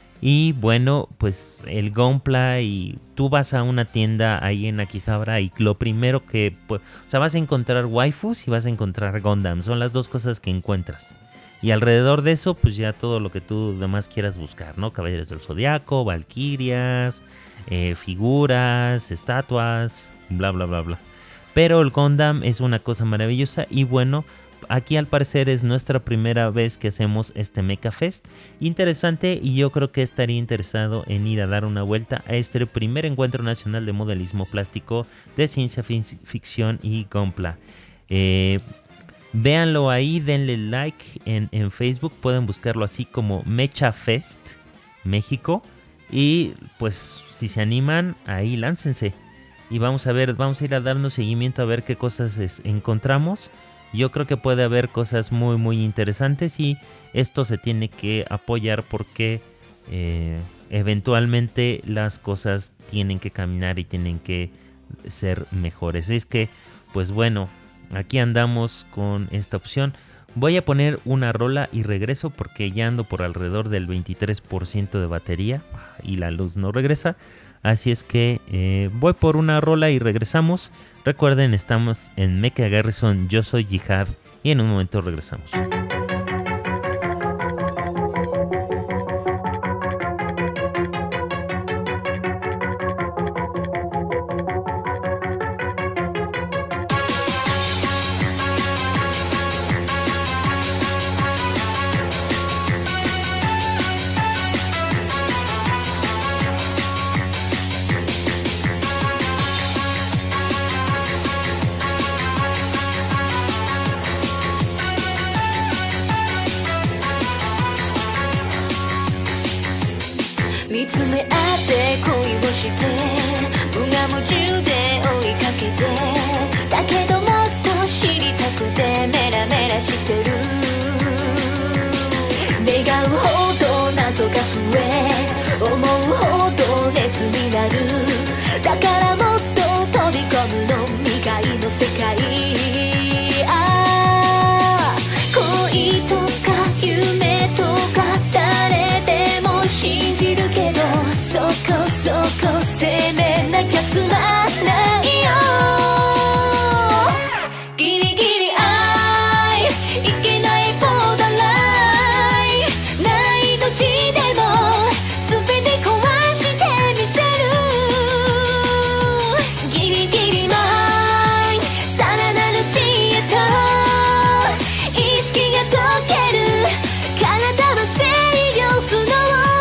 Speaker 5: Y bueno, pues el Gunpla, y tú vas a una tienda ahí en Akihabara y lo primero que, pues, o sea, vas a encontrar waifus y vas a encontrar Gundam. Son las dos cosas que encuentras. Y alrededor de eso, pues ya todo lo que tú demás quieras buscar, ¿no? Caballeros del Zodiaco, valquirias, eh, figuras, estatuas, bla, bla, bla, bla. Pero el Gundam es una cosa maravillosa y bueno, aquí al parecer es nuestra primera vez que hacemos este Mecha Fest. Interesante, y yo creo que estaría interesado en ir a dar una vuelta a este primer encuentro nacional de modelismo plástico de ciencia ficción y Gunpla. Eh... Véanlo ahí, denle like en, en Facebook, pueden buscarlo así como Mecha Fest México, y pues si se animan, ahí láncense y vamos a ver, vamos a ir a darnos seguimiento a ver qué cosas es, encontramos. Yo creo que puede haber cosas muy muy interesantes y esto se tiene que apoyar porque eh, eventualmente las cosas tienen que caminar y tienen que ser mejores. Es que, pues bueno, aquí andamos con esta opción. Voy a poner una rola y regreso porque ya ando por alrededor del veintitrés por ciento de batería y la luz no regresa. Así es que eh, voy por una rola y regresamos. Recuerden, estamos en Mecha Garrison, yo soy Jihad y en un momento regresamos.
Speaker 7: 見つめ合って恋をして無我夢中で追いかけてだけどもっと知りたくてメラメラしてる願うほど謎が増え思うほど熱になるだからもっと飛び込むの未開の世界ああ恋とか夢とか誰でも信じるけどそこそこ責めなきゃつまんないよギリギリ愛いけないボーダーラインない土地でも全て壊してみせるギリギリマインさらなる知恵と意識が解ける体は制御不能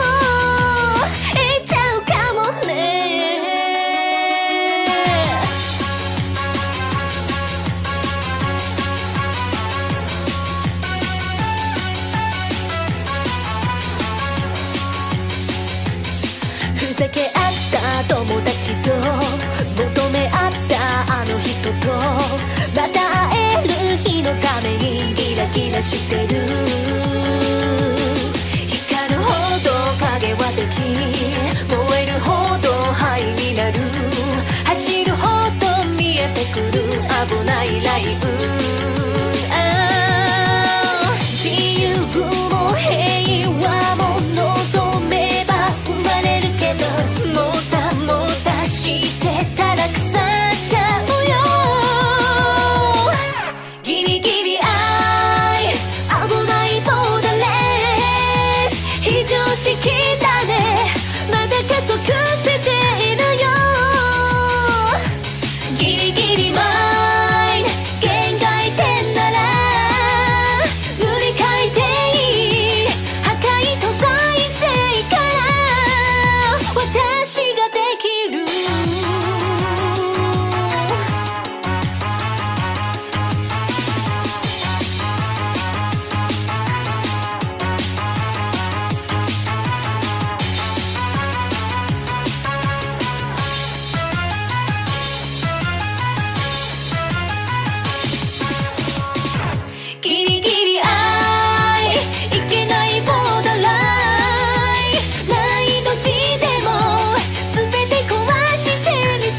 Speaker 7: ふざけ合った友達と求め合ったあの人とまた会える日の画面ギラギラしてる光るほど影は敵燃えるほど灰になる走るほど見えてくる危ないライブ自由も平和も望めば生まれるけどもたもたしてたら腐っちゃうよギリギリ愛いけないボーダーライン何の地でも全て壊してみせ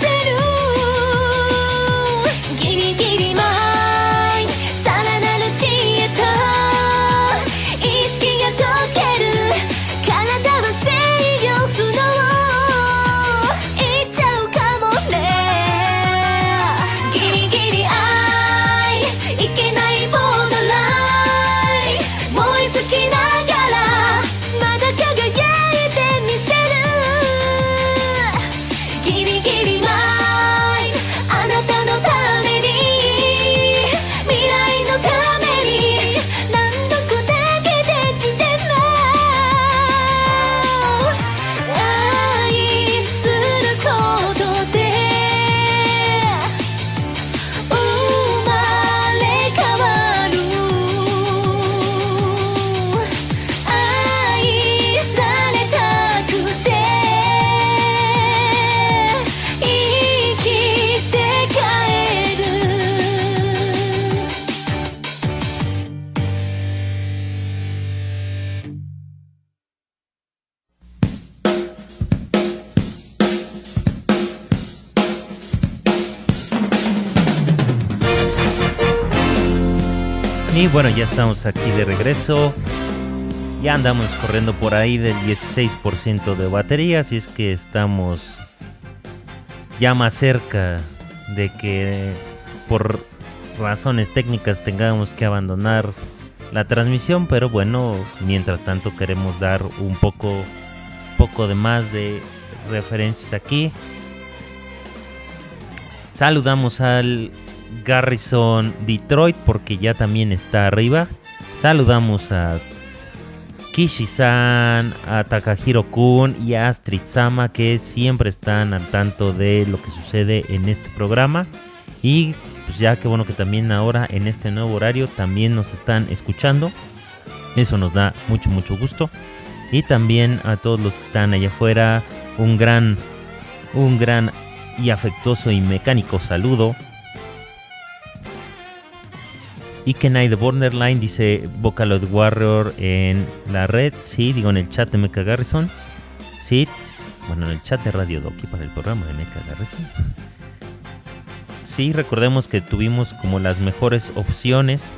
Speaker 7: るギリギリ前さらなる知恵と意識が解ける体は制御不能いっちゃうかもねギリギリ愛いけないボーダーライン燃え尽きながらまだ輝いてみせるギリギリ前あなたのために未来のために何度砕けて地でも愛することで生まれ変わる愛されたくて生きて帰る
Speaker 5: Y bueno, ya estamos aquí de regreso. Ya andamos corriendo por ahí del dieciséis por ciento de batería, así es que estamos ya más cerca de que por razones técnicas tengamos que abandonar la transmisión, pero bueno, mientras tanto queremos dar un poco, poco de más de referencias aquí. Saludamos al Garrison Detroit porque ya también está arriba. Saludamos a Kishi-san, a Takahiro-kun y a Astrid-sama, que siempre están al tanto de lo que sucede en este programa. Y pues ya que bueno que también ahora en este nuevo horario también nos están escuchando. Eso nos da mucho mucho gusto. Y también a todos los que están allá afuera, un gran, un gran y afectuoso y mecánico saludo. Ikenai de Borderline dice Vocaloid Warrior en la red. Sí, digo en el chat de Mecha Garrison. Sí, bueno, en el chat de Radio Doki para el programa de Mecha Garrison. Sí, recordemos que tuvimos como las mejores opciones.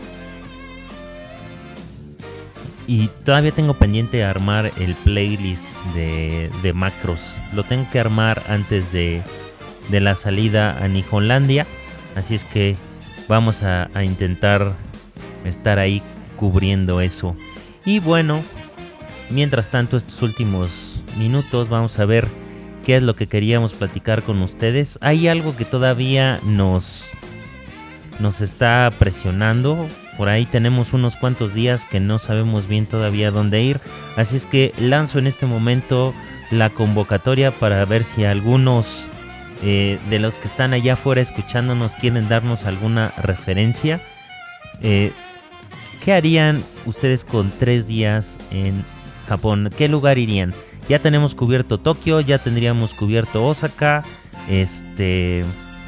Speaker 5: Y todavía tengo pendiente armar el playlist de, de macros. Lo tengo que armar antes de, de la salida a Nihonlandia. Así es que vamos a, a intentar estar ahí cubriendo eso. Y bueno, mientras tanto, estos últimos minutos vamos a ver qué es lo que queríamos platicar con ustedes. Hay algo que todavía nos, nos está presionando. Por ahí tenemos unos cuantos días que no sabemos bien todavía dónde ir. Así es que lanzo en este momento la convocatoria para ver si algunos Eh, de los que están allá afuera escuchándonos quieren darnos alguna referencia. Eh, ¿Qué harían ustedes con tres días en Japón? ¿Qué lugar irían? Ya tenemos cubierto Tokio, ya tendríamos cubierto Osaka. Este...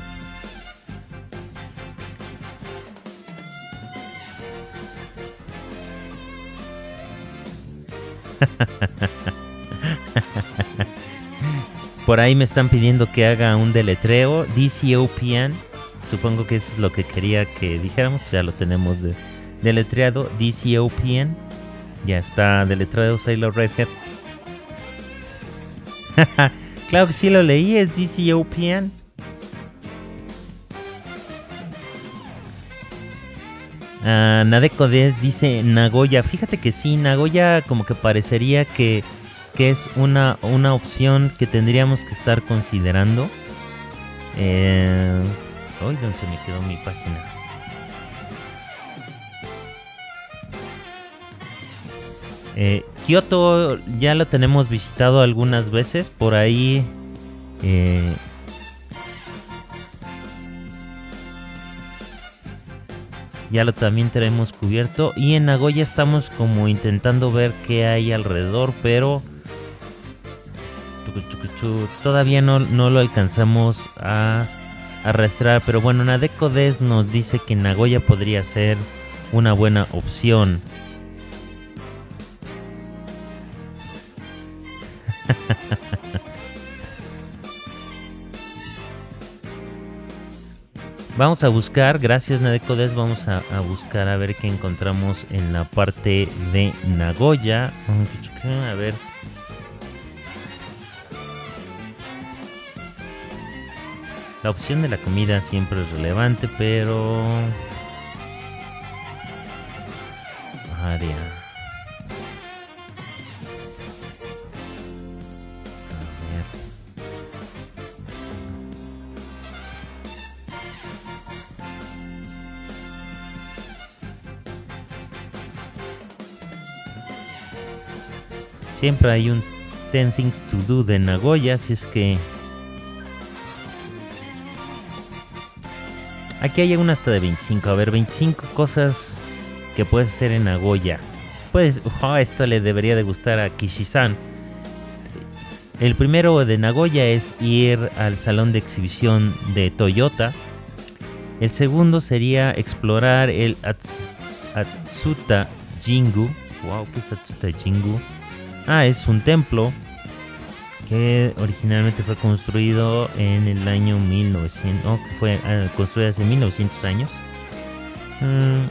Speaker 5: Por ahí me están pidiendo que haga un deletreo. D C O P N. Supongo que eso es lo que quería que dijéramos. Ya lo tenemos de, deletreado. D C O P N. Ya está deletreado Sailor Redhead. Claro que sí lo leí. Es D C O P N. Uh, Nadeko Des dice Nagoya. Fíjate que sí, Nagoya como que parecería que... que es una, una opción que tendríamos que estar considerando. Eh, Uy, ¿dónde se me quedó mi página? Eh, Kioto ya lo tenemos visitado algunas veces. Por ahí eh, ya lo también tenemos cubierto. Y en Nagoya estamos como intentando ver qué hay alrededor, pero todavía no, no lo alcanzamos a arrastrar. Pero bueno, Nadeko Des nos dice que Nagoya podría ser una buena opción. Vamos a buscar, gracias Nadecodes, vamos a, a buscar a ver qué encontramos en la parte de Nagoya. A ver. La opción de la comida siempre es relevante, pero... área. Siempre hay un ten Things to Do de Nagoya, así es que... aquí hay una hasta de veinticinco. A ver, veinticinco cosas que puedes hacer en Nagoya. Pues, oh, esto le debería de gustar a Kishi-san. El primero de Nagoya es ir al salón de exhibición de Toyota. El segundo sería explorar el Ats- Atsuta Jingu. Wow, ¿qué es Atsuta Jingu? Ah, es un templo que originalmente fue construido en el año mil novecientos, no, que fue uh, construido hace mil novecientos años. Mm.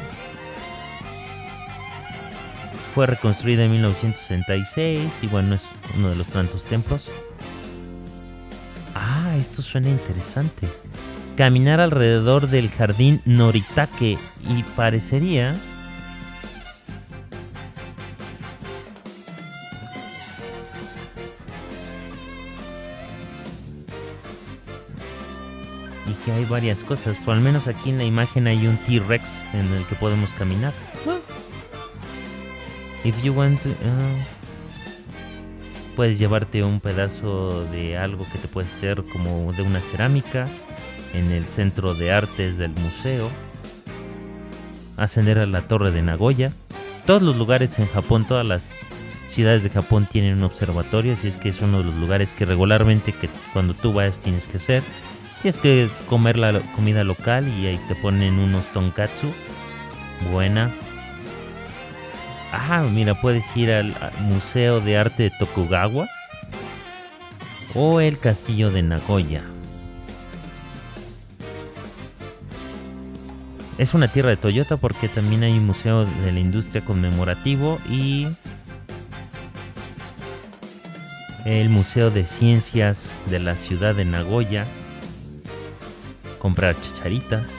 Speaker 5: Fue reconstruido en mil novecientos sesenta y seis y bueno, es uno de los tantos templos. Ah, esto suena interesante. Caminar alrededor del jardín Noritake y parecería... y que hay varias cosas, por al menos aquí en la imagen hay un T-Rex en el que podemos caminar. If you want to, uh, puedes llevarte un pedazo de algo que te puede ser como de una cerámica en el centro de artes del museo. Ascender a la torre de Nagoya. Todos los lugares en Japón, todas las ciudades de Japón tienen un observatorio, así es que es uno de los lugares que regularmente que cuando tú vayas tienes que hacer. Tienes que comer la comida local y ahí te ponen unos tonkatsu. Buena. Ah, mira, puedes ir al Museo de Arte de Tokugawa o el Castillo de Nagoya. Es una tierra de Toyota porque también hay un museo de la industria conmemorativo y el Museo de Ciencias de la ciudad de Nagoya. Comprar chacharitas.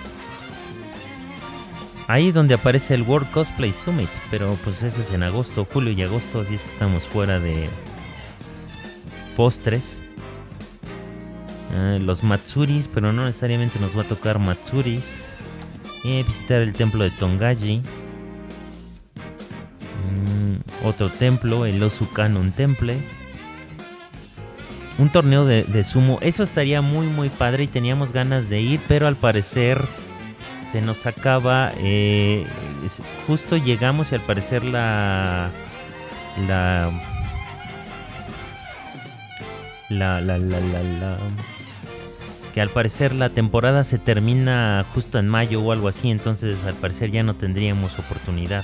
Speaker 5: Ahí es donde aparece el World Cosplay Summit, pero pues ese es en agosto, julio y agosto, así es que estamos fuera de postres. Eh, los Matsuris, pero no necesariamente nos va a tocar Matsuris. Eh, visitar el templo de Tongaji. Mm, otro templo, el Osu Canon Temple. Un torneo de, de sumo, eso estaría muy muy padre y teníamos ganas de ir, pero al parecer se nos acaba, eh, justo llegamos y al parecer la la la la la la, la que al parecer la temporada se termina justo en mayo o algo así, entonces al parecer ya no tendríamos oportunidad.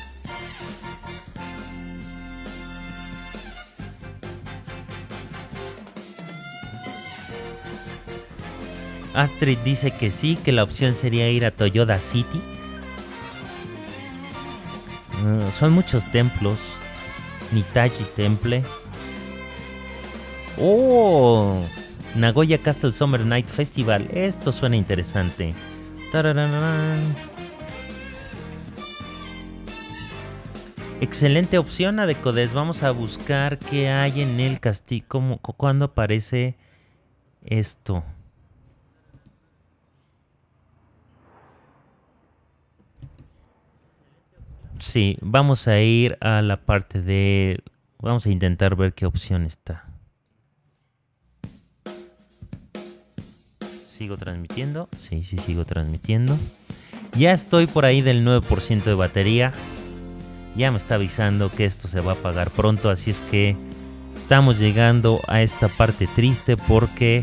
Speaker 5: Astrid dice que sí, que la opción sería ir a Toyoda City. Uh, son muchos templos. Nitaji Temple. ¡Oh! Nagoya Castle Summer Night Festival. Esto suena interesante. ¡Tarararán! Excelente opción, Adecodes. Vamos a buscar qué hay en el castillo. ¿Cómo, ¿Cuándo aparece esto? Sí, vamos a ir a la parte de... Vamos a intentar ver qué opción está. ¿Sigo transmitiendo? Sí, sí, sigo transmitiendo. Ya estoy por ahí del nueve por ciento de batería. Ya me está avisando que esto se va a apagar pronto, así es que estamos llegando a esta parte triste porque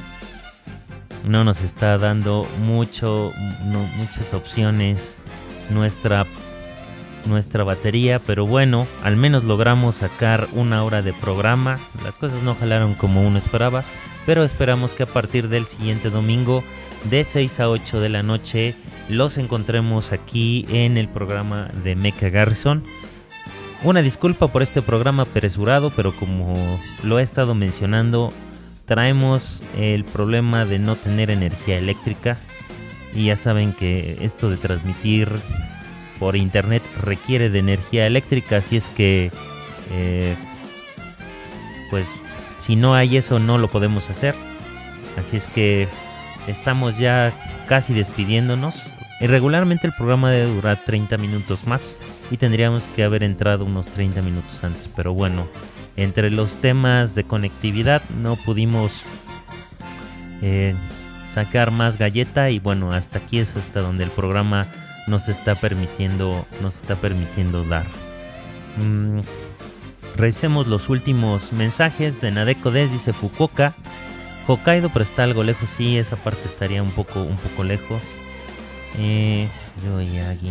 Speaker 5: no nos está dando mucho, no, muchas opciones nuestra, nuestra batería, pero bueno, al menos logramos sacar una hora de programa. Las cosas no jalaron como uno esperaba, pero esperamos que a partir del siguiente domingo de seis a ocho de la noche los encontremos aquí en el programa de Mecha Garrison. Una disculpa por este programa apresurado, pero como lo he estado mencionando, traemos el problema de no tener energía eléctrica. Y ya saben que esto de transmitir por internet requiere de energía eléctrica, así es que eh, pues si no hay eso no lo podemos hacer. Así es que estamos ya casi despidiéndonos. Y regularmente el programa debe durar treinta minutos más y tendríamos que haber entrado unos treinta minutos antes, pero bueno, entre los temas de conectividad no pudimos eh, sacar más galleta y bueno, hasta aquí es hasta donde el programa nos está permitiendo, nos está permitiendo dar. Mm, revisemos los últimos mensajes de Nadeko Des, dice Fukuoka, Hokkaido, pero está algo lejos, sí, esa parte estaría un poco, un poco lejos. Eh, Yoyagi.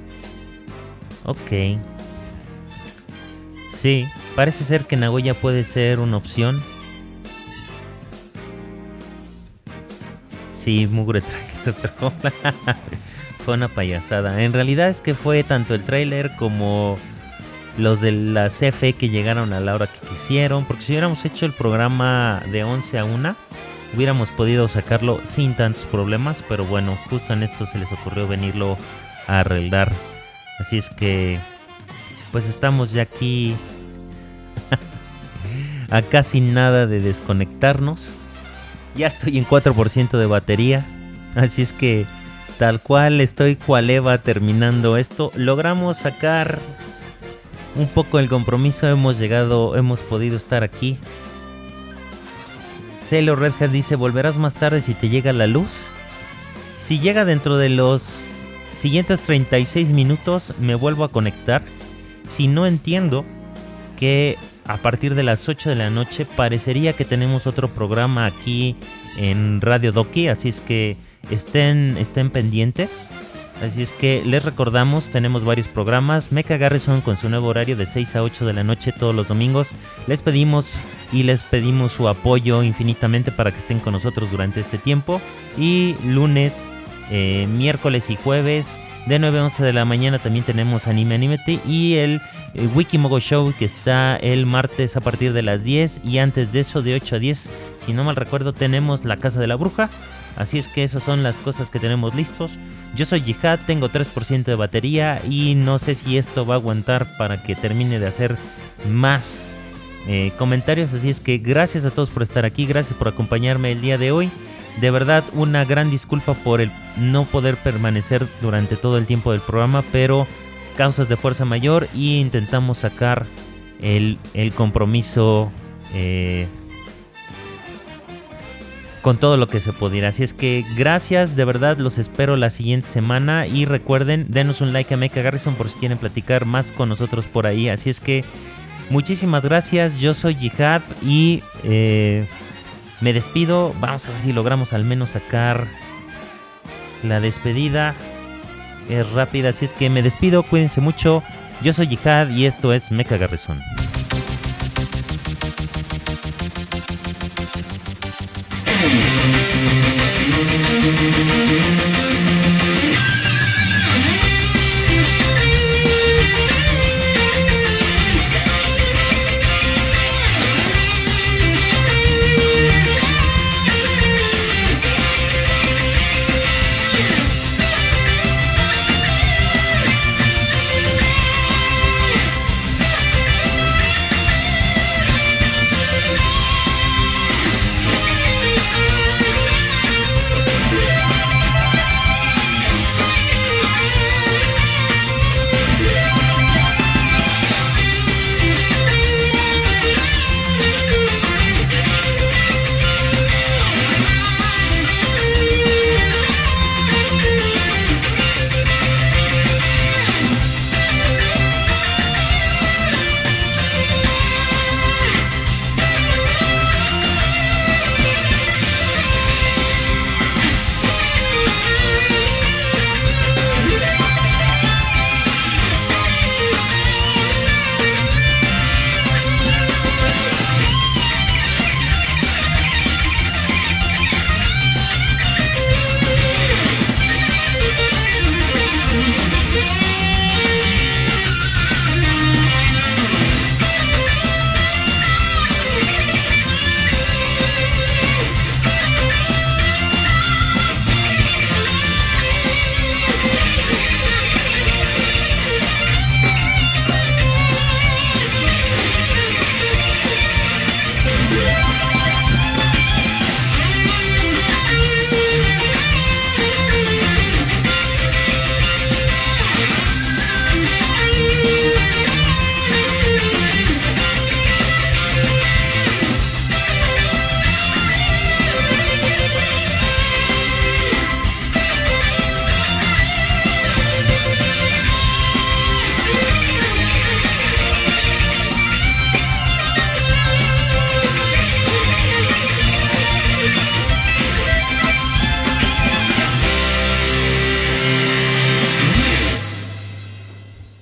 Speaker 5: Ok. Sí, parece ser que Nagoya puede ser una opción. Sí, mugre trailer. Fue una payasada. En realidad es que fue tanto el trailer como los de la C F E que llegaron a la hora que quisieron. Porque si hubiéramos hecho el programa de once a una, hubiéramos podido sacarlo sin tantos problemas. Pero bueno, justo en esto se les ocurrió venirlo a arreglar. Así es que pues estamos ya aquí a casi nada de desconectarnos. Ya estoy en cuatro por ciento de batería. Así es que tal cual estoy cual Eva terminando esto. Logramos sacar un poco el compromiso. Hemos llegado, hemos podido estar aquí. Sailor Redhead dice, ¿volverás más tarde si te llega la luz? Si llega dentro de los siguientes treinta y seis minutos me vuelvo a conectar. Si no, entiendo que a partir de las ocho de la noche parecería que tenemos otro programa aquí en Radio Doki, así es que estén, estén pendientes. Así es que les recordamos, tenemos varios programas. Mecha Garrison con su nuevo horario de seis a ocho de la noche todos los domingos. Les pedimos y les pedimos su apoyo infinitamente para que estén con nosotros durante este tiempo. Y lunes, eh, miércoles y jueves de nueve a once de la mañana también tenemos Anime Animete y el eh, Wikimogo Show, que está el martes a partir de las diez, y antes de eso de ocho a diez, si no mal recuerdo, tenemos La Casa de la Bruja. Así es que esas son las cosas que tenemos listos. Yo soy Jihad, tengo tres por ciento de batería y no sé si esto va a aguantar para que termine de hacer más eh, comentarios. Así es que gracias a todos por estar aquí, gracias por acompañarme el día de hoy. De verdad, una gran disculpa por el no poder permanecer durante todo el tiempo del programa, pero causas de fuerza mayor y intentamos sacar el, el compromiso eh, con todo lo que se pudiera. Así es que gracias, de verdad, los espero la siguiente semana y recuerden, denos un like a Mecha Garrison por si quieren platicar más con nosotros por ahí. Así es que muchísimas gracias, yo soy Jihad y eh, me despido. Vamos a ver si logramos al menos sacar la despedida. Es rápida, así es que me despido, cuídense mucho. Yo soy Jihad y esto es Mecha Garrison.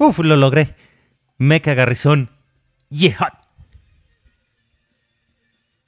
Speaker 5: Uf, lo logré. Mecha Garrison. Yeah.